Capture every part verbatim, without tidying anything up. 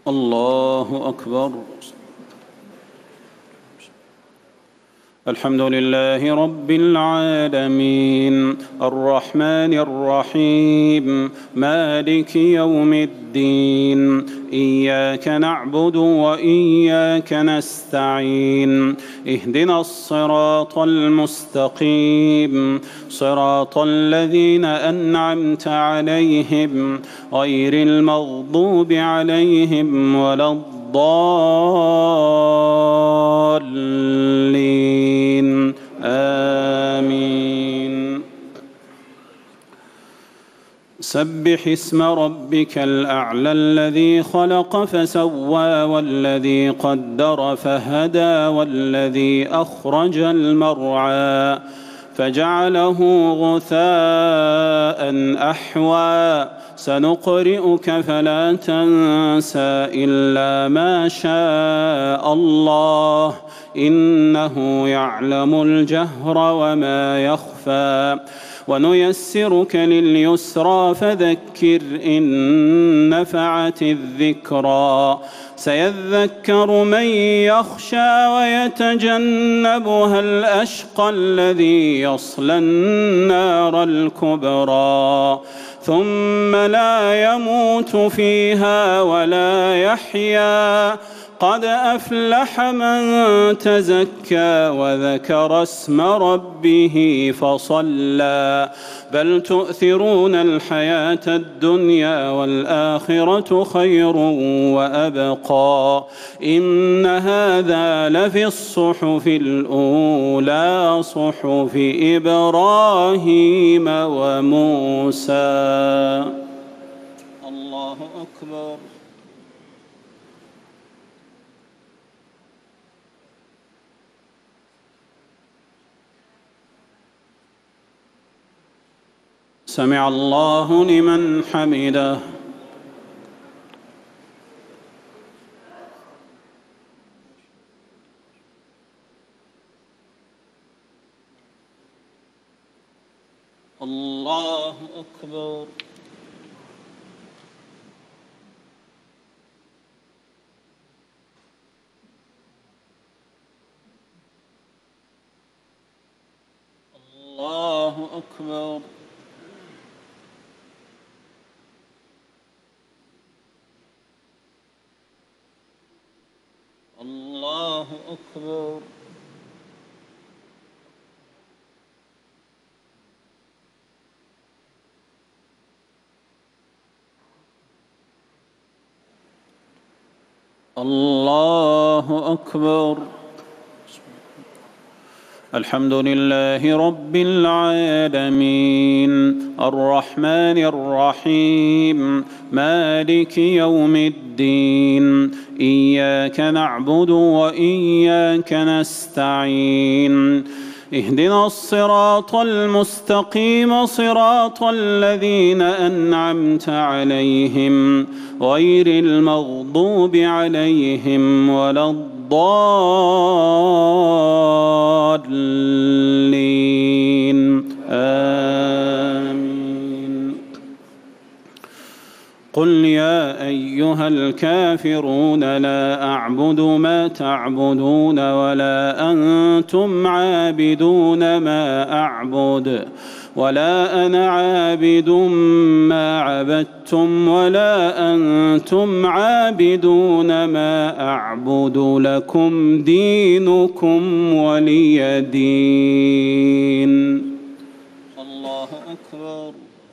الله أكبر. الحمد لله رب العالمين الرحمن الرحيم مالك يوم الدين إياك نعبد وإياك نستعين اهدنا الصراط المستقيم صراط الذين أنعمت عليهم غير المغضوب عليهم ولا الضالين آمين. سبح اسم ربك الأعلى الذي خلق فسوى والذي قدر فهدى والذي أخرج المرعى فجعله غثاء أحوى سنقرئك فلا تنسى إلا ما شاء الله إنه يعلم الجهر وما يخفى ونيسرك لليسرى فذكر إن نفعت الذكرى سيذكر من يخشى ويتجنبها الأشقى الذي يصلى النار الكبرى ثم لا يموت فيها ولا يحيا قد أفلح من تزكى وذكر اسم ربه فصلى بل تؤثرون الحياة الدنيا والآخرة خير وأبقى إن هذا لفي الصحف الأولى صحف إبراهيم وموسى. الله أكبر. سمع الله لمن حمده. الله أكبر. الله أكبر. الله أكبر. الله أكبر. الحمد لله رب العالمين الرحمن الرحيم مالك يوم الدين إياك نعبد وإياك نستعين اهدنا الصراط المستقيم صراط الذين أنعمت عليهم غير المغضوب عليهم ولا الضالين آمين. قل يا أيها الكافرون لا أعبد ما تعبدون ولا أنتم عابدون ما أعبد ولا أنا عابد ما عبدتم ولا أنتم عابدون ما أعبد لكم دينكم ولي دين. الله أكبر.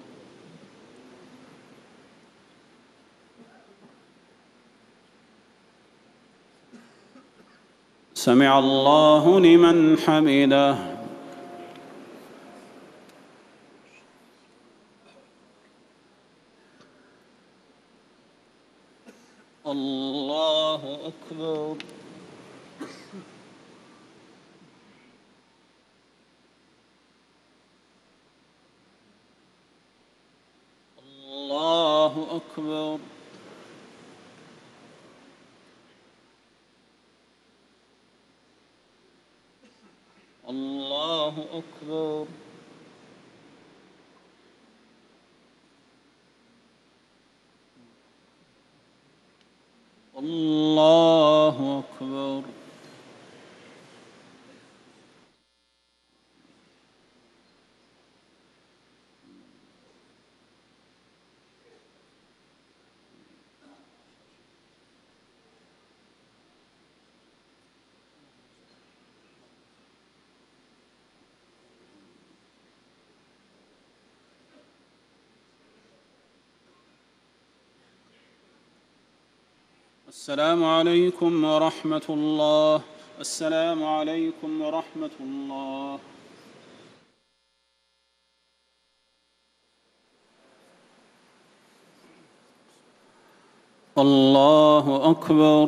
سمع الله لمن حمده. الله أكبر. الله أكبر. الله أكبر. الله أكبر. السلام عليكم ورحمة الله. السلام عليكم ورحمة الله. الله أكبر.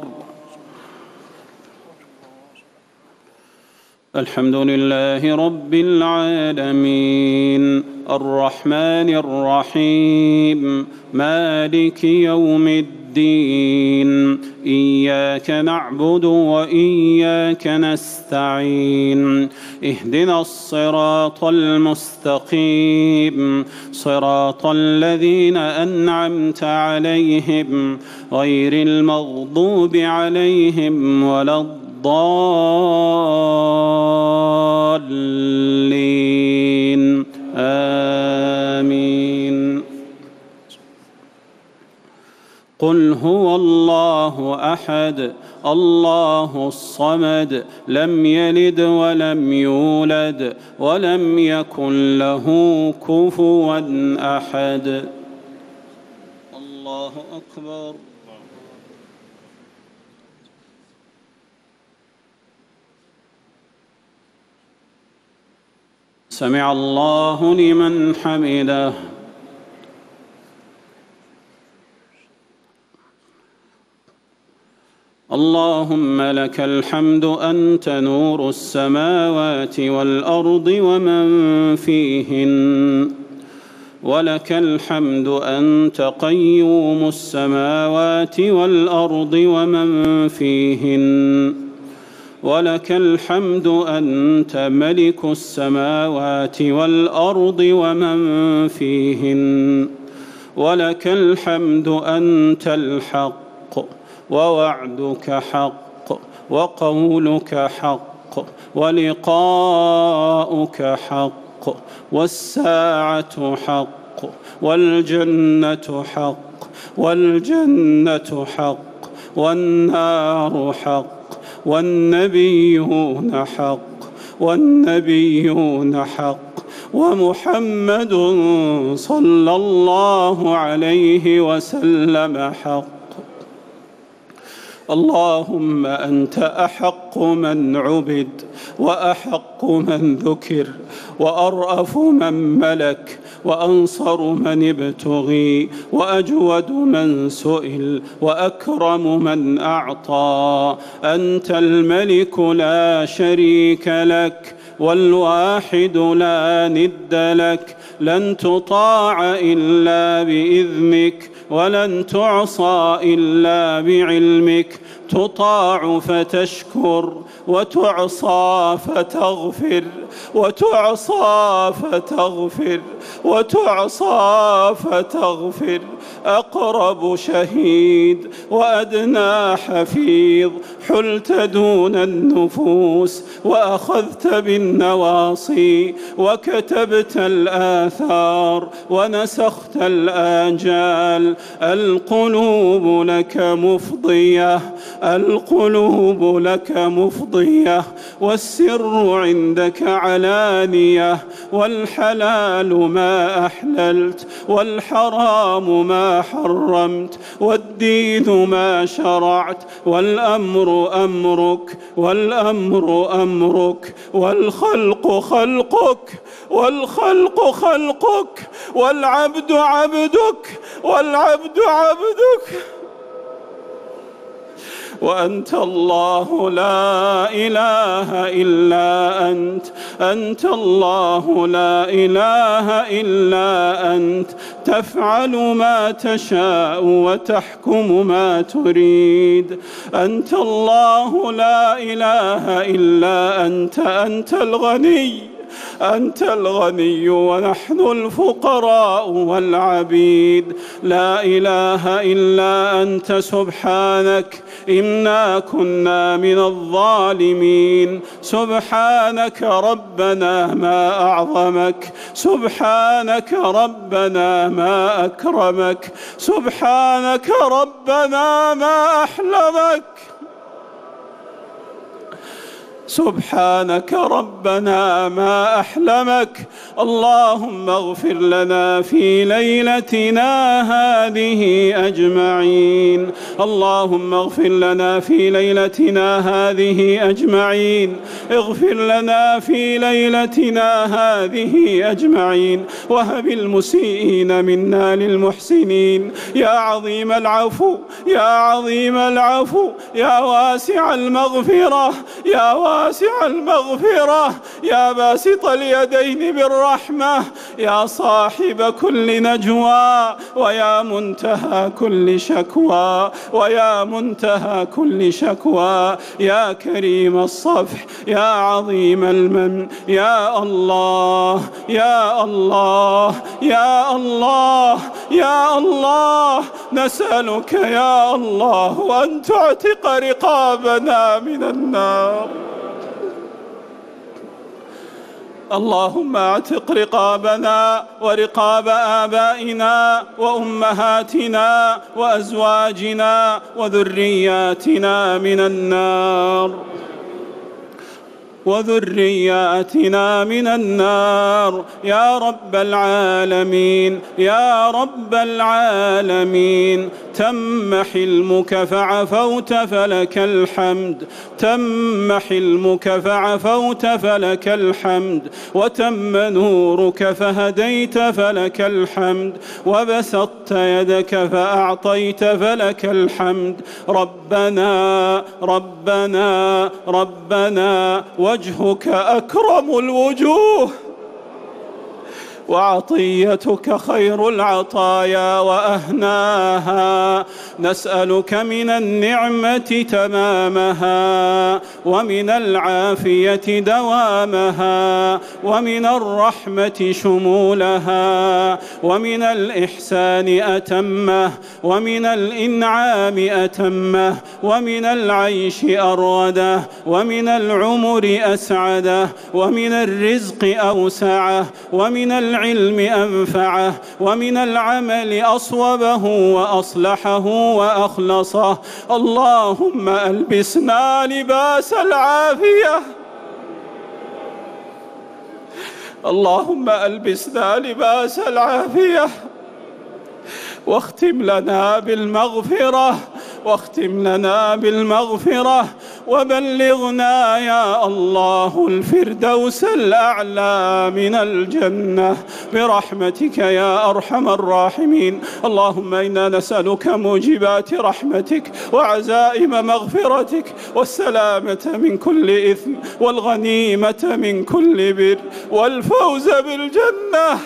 الحمد لله رب العالمين الرحمن الرحيم مالك يوم الدين إياك نعبد وإياك نستعين اهدنا الصراط المستقيم صراط الذين أنعمت عليهم غير المغضوب عليهم ولا الضالين آمين. قل هو الله أحد الله الصمد لم يلد ولم يولد ولم يكن له كفوا أحد. الله أكبر. سمع الله لمن حمده. اللهم لك الحمد أنت نور السماوات والأرض ومن فيهن ولك الحمد أنت قيوم السماوات والأرض ومن فيهن ولك الحمد أنت ملك السماوات والأرض ومن فيهن ولك الحمد أنت الحق ووعدك حق وقولك حق ولقاؤك حق والساعة حق والجنة حق والجنة حق والنار حق والنبيون حق والنبيون حق ومحمد صلى الله عليه وسلم حق. اللهم أنت أحق من عبد وأحق من ذكر وأرأف من ملك وأنصر من ابتغي وأجود من سئل وأكرم من أعطى. أنت الملك لا شريك لك والواحد لا ند لك لن تطاع إلا بإذنك ولن تعصى إلا بعلمك تطاع فتشكر وتعصى فتغفر وتعصى فتغفر وتعصى فتغفر. أقرب شهيد وأدنى حفيظ حلت دون النفوس وأخذت بالنواصي وكتبت الآثار ونسخت الآجال. القلوب لك مفضية القلوب لك مفضية والسر عندك علانية والحلال ما أحللت والحرام ما حرمت والدين ما شرعت والأمر أمرك والأمر أمرك والخلق خلقك والخلق خلقك والعبد عبدك والعبد عبدك. وأنت الله لا إله إلا أنت أنت الله لا إله إلا أنت تفعل ما تشاء وتحكم ما تريد. أنت الله لا إله إلا أنت أنت الغني أنت الغني ونحن الفقراء والعبيد. لا إله إلا أنت سبحانك إنا كنا من الظالمين. سبحانك ربنا ما أعظمك، سبحانك ربنا ما أكرمك، سبحانك ربنا ما أحلمك، سبحانك ربنا ما أحلمك. اللهم اغفر لنا في ليلتنا هذه أجمعين، اللهم اغفر لنا في ليلتنا هذه أجمعين، اغفر لنا في ليلتنا هذه أجمعين، وهب المسيئين منا للمحسنين. يا عظيم العفو، يا عظيم العفو، يا واسع المغفرة، يا واسع المغفرة، يا باسط اليدين بالرحمة، يا صاحب كل نجوى، ويا منتهى كل شكوى، ويا منتهى كل شكوى، يا كريم الصفح، يا عظيم المن، يا الله يا الله يا الله يا الله، نسألك يا الله أن تعتق رقابنا من النار. اللهم اعتق رقابنا ورقاب آبائنا وأمهاتنا وأزواجنا وذرياتنا من النار، وذرياتنا من النار يا رب العالمين، يا رب العالمين. تم حلمك فعفوت فلك الحمد، تم حلمك فعفوت فلك الحمد، وتم نورك فهديت فلك الحمد، وبسطت يدك فأعطيت فلك الحمد. ربنا ربنا ربنا وجهك أكرم الوجوه، وعطيتك خير العطايا وأهناها. نسألك من النعمة تمامها، ومن العافية دوامها، ومن الرحمة شمولها، ومن الإحسان أتمه، ومن الإنعام أتمه، ومن العيش أروده، ومن العمر أسعده، ومن الرزق أوسعه، ومن العلم أنفعه، ومن العمل أصوبه وأصلحه وأخلصه. اللهم ألبسنا لباس العافية، اللهم ألبسنا لباس العافية، واختم لنا بالمغفرة، واختم لنا بالمغفرة، وبلغنا يا الله الفردوس الأعلى من الجنة برحمتك يا أرحم الراحمين. اللهم إنا نسألك موجبات رحمتك وعزائم مغفرتك والسلامة من كل إثم والغنيمة من كل بر والفوز بالجنة،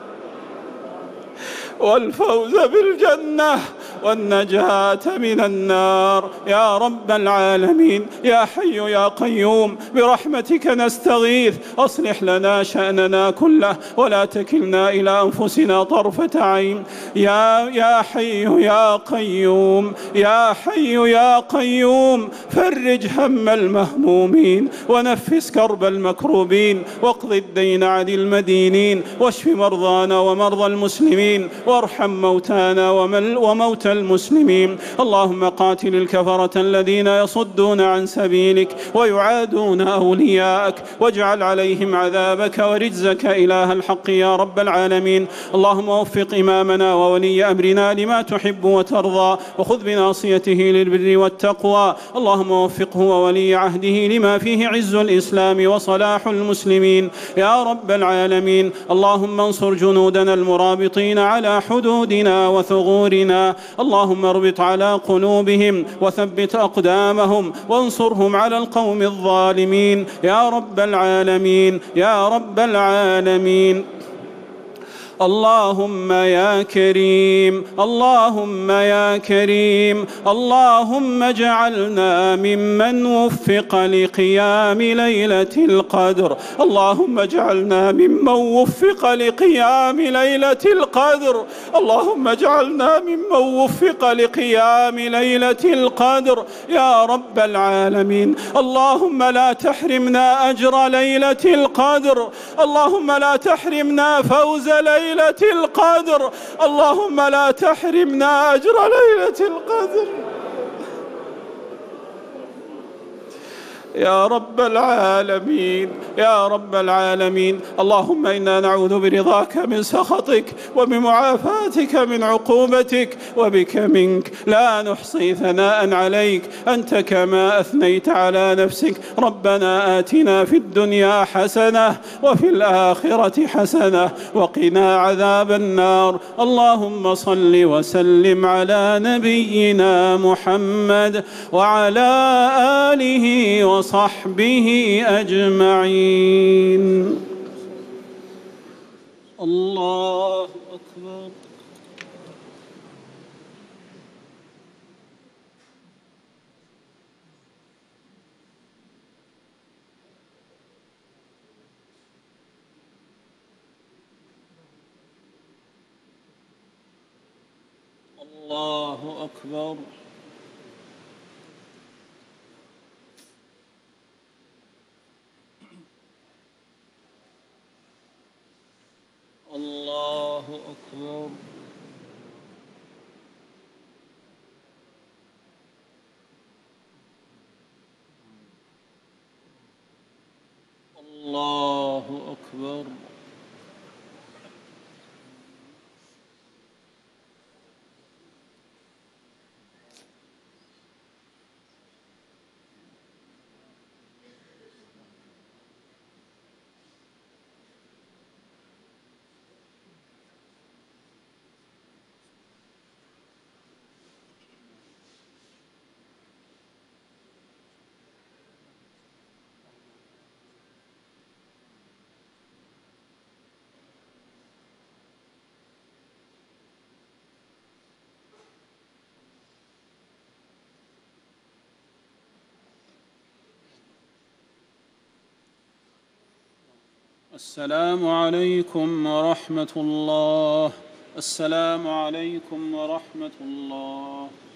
والفوز بالجنة والنجاة من النار يا رب العالمين. يا حي يا قيوم برحمتك نستغيث، أصلح لنا شأننا كله ولا تكلنا إلى أنفسنا طرفة عين. يا يا حي يا قيوم، يا حي يا قيوم، فرج هم المهمومين ونفس كرب المكروبين، واقض الدين عن المدينين، واشف مرضانا ومرضى المسلمين، وارحم موتانا وموتى المسلمين. اللهم قاتل الكفرة الذين يصدون عن سبيلك ويعادون أولياءك، واجعل عليهم عذابك ورجزك إله الحق يا رب العالمين. اللهم وفق إمامنا وولي أمرنا لما تحب وترضى، وخذ بناصيته للبر والتقوى. اللهم وفقه وولي عهده لما فيه عز الإسلام وصلاح المسلمين يا رب العالمين. اللهم انصر جنودنا المرابطين على حدودنا وثغورنا، اللهم اربط على قلوبهم وثبت أقدامهم وانصرهم على القوم الظالمين يا رب العالمين يا رب العالمين. اللهم يا كريم اللهم يا كريم اللهم اجعلنا ممن وفق لقيام ليلة القدر اللهم اجعلنا ممن وفق لقيام ليلة القدر اللهم اجعلنا ممن وفق لقيام ليلة القدر يا رب العالمين. اللهم لا تحرمنا أجر ليلة القدر اللهم لا تحرمنا فوز ليلة القدر اللهم لا تحرمنا أجر ليلة القدر يا رب العالمين يا رب العالمين. اللهم إنا نعوذ برضاك من سخطك وبمعافاتك من عقوبتك وبك منك لا نحصي ثناء عليك أنت كما أثنيت على نفسك. ربنا آتنا في الدنيا حسنة وفي الآخرة حسنة وقنا عذاب النار. اللهم صل وسلم على نبينا محمد وعلى آله وصحبه أجمعين. الله أكبر. الله أكبر. الله أكبر. الله أكبر. السلام عليكم ورحمة الله. السلام عليكم ورحمة الله.